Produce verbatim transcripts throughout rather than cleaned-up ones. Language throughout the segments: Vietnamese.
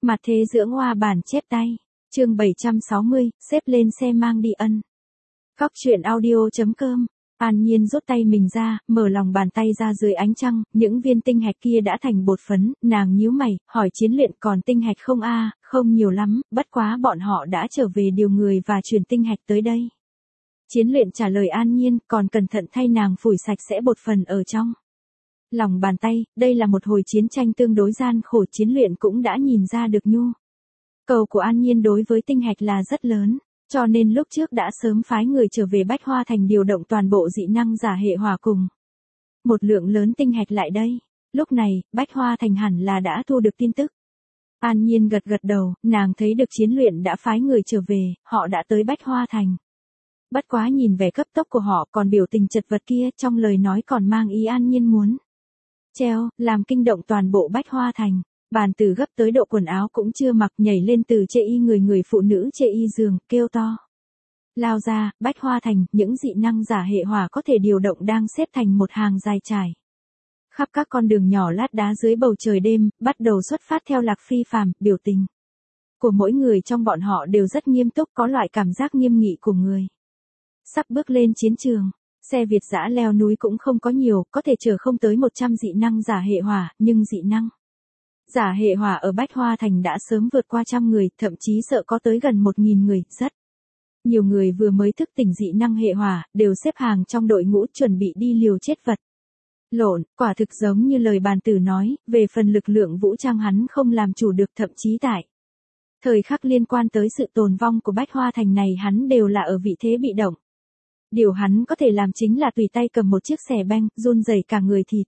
Mặt thế dưỡng hoa bản chép tay. Chương bảy trăm sáu mươi, xếp lên xe mang đi ân. Góc truyện audio.com. An Nhiên rút tay mình ra, mở lòng bàn tay ra dưới ánh trăng, những viên tinh hạch kia đã thành bột phấn, nàng nhíu mày, hỏi Chiến Luyện còn tinh hạch không a? Không nhiều lắm, bất quá bọn họ đã trở về điều người và chuyển tinh hạch tới đây. Chiến Luyện trả lời An Nhiên, còn cẩn thận thay nàng phủi sạch sẽ bột phần ở trong lòng bàn tay, đây là một hồi chiến tranh tương đối gian khổ, Chiến Luyện cũng đã nhìn ra được nhu cầu của An Nhiên đối với tinh hạch là rất lớn, cho nên lúc trước đã sớm phái người trở về Bách Hoa Thành điều động toàn bộ dị năng giả hệ hỏa cùng một lượng lớn tinh hạch lại đây. Lúc này, Bách Hoa Thành hẳn là đã thu được tin tức. An Nhiên gật gật đầu, nàng thấy được Chiến Luyện đã phái người trở về, họ đã tới Bách Hoa Thành. Bất quá nhìn vẻ cấp tốc của họ còn biểu tình chật vật kia, trong lời nói còn mang ý An Nhiên muốn treo, làm kinh động toàn bộ Bách Hoa Thành. Bàn Tử gấp tới độ quần áo cũng chưa mặc, nhảy lên từ chê y người người phụ nữ chê y giường, kêu to. Lao ra, Bách Hoa Thành, những dị năng giả hệ hỏa có thể điều động đang xếp thành một hàng dài trải khắp các con đường nhỏ lát đá dưới bầu trời đêm, bắt đầu xuất phát theo lạc phi phàm, biểu tình của mỗi người trong bọn họ đều rất nghiêm túc, có loại cảm giác nghiêm nghị của người sắp bước lên chiến trường. Xe Việt dã leo núi cũng không có nhiều, có thể chở không tới một trăm dị năng giả hệ hỏa, nhưng dị năng giả hệ hỏa ở Bách Hoa Thành đã sớm vượt qua trăm người, thậm chí sợ có tới gần một nghìn người, rất nhiều người vừa mới thức tỉnh dị năng hệ hỏa, đều xếp hàng trong đội ngũ chuẩn bị đi liều chết vật lộn, quả thực giống như lời Bàn Tử nói, về phần lực lượng vũ trang hắn không làm chủ được, thậm chí tại thời khắc liên quan tới sự tồn vong của Bách Hoa Thành này hắn đều là ở vị thế bị động. Điều hắn có thể làm chính là tùy tay cầm một chiếc xẻ beng, run rẩy cả người thịt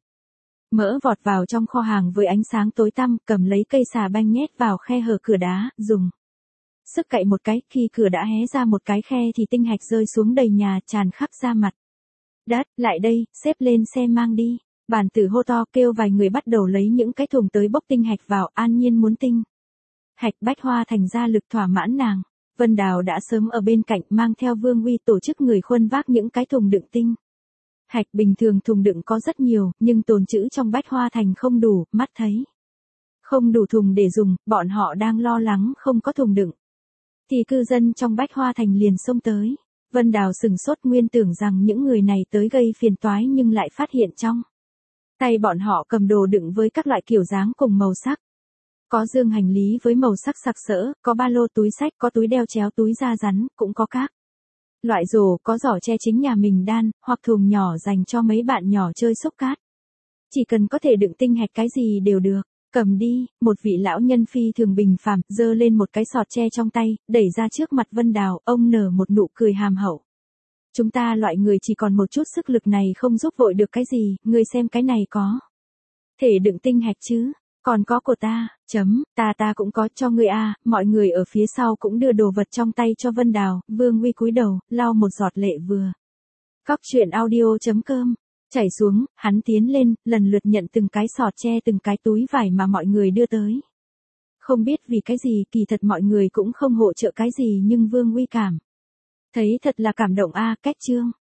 mỡ vọt vào trong kho hàng với ánh sáng tối tăm, cầm lấy cây xà beng nhét vào khe hở cửa đá, dùng sức cậy một cái, khi cửa đã hé ra một cái khe thì tinh hạch rơi xuống đầy nhà, tràn khắp ra mặt đất. Lại đây, xếp lên xe mang đi. Bàn Tử hô to, kêu vài người bắt đầu lấy những cái thùng tới bốc tinh hạch vào. An Nhiên muốn tinh hạch Bách Hoa Thành ra lực thỏa mãn nàng. Vân Đào đã sớm ở bên cạnh, mang theo Vương Uy tổ chức người khuân vác những cái thùng đựng tinh hạch. Bình thường thùng đựng có rất nhiều, nhưng tồn trữ trong Bách Hoa Thành không đủ, mắt thấy không đủ thùng để dùng, bọn họ đang lo lắng không có thùng đựng thì cư dân trong Bách Hoa Thành liền xông tới. Vân Đào sừng sốt, nguyên tưởng rằng những người này tới gây phiền toái nhưng lại phát hiện trong tay bọn họ cầm đồ đựng với các loại kiểu dáng cùng màu sắc. Có dương hành lý với màu sắc sặc sỡ, có ba lô túi sách, có túi đeo chéo túi da rắn, cũng có các loại rổ, có giỏ che chính nhà mình đan, hoặc thùng nhỏ dành cho mấy bạn nhỏ chơi xúc cát. Chỉ cần có thể đựng tinh hạch cái gì đều được. Cầm đi. Một vị lão nhân phi thường bình phàm, giơ lên một cái sọt tre trong tay, đẩy ra trước mặt Vân Đào, ông nở một nụ cười hàm hậu. Chúng ta loại người chỉ còn một chút sức lực này không giúp vội được cái gì, ngươi xem cái này có thể đựng tinh hạch chứ? Còn có của ta, chấm, ta ta cũng có, cho ngươi a. Mọi người ở phía sau cũng đưa đồ vật trong tay cho Vân Đào. Vương Uy cúi đầu, lau một giọt lệ vừa Góc truyện audio.com chảy xuống, hắn tiến lên, lần lượt nhận từng cái sọt tre, từng cái túi vải mà mọi người đưa tới. Không biết vì cái gì, kỳ thật mọi người cũng không hỗ trợ cái gì, nhưng Vương Uy cảm thấy thật là cảm động a. Kết chương.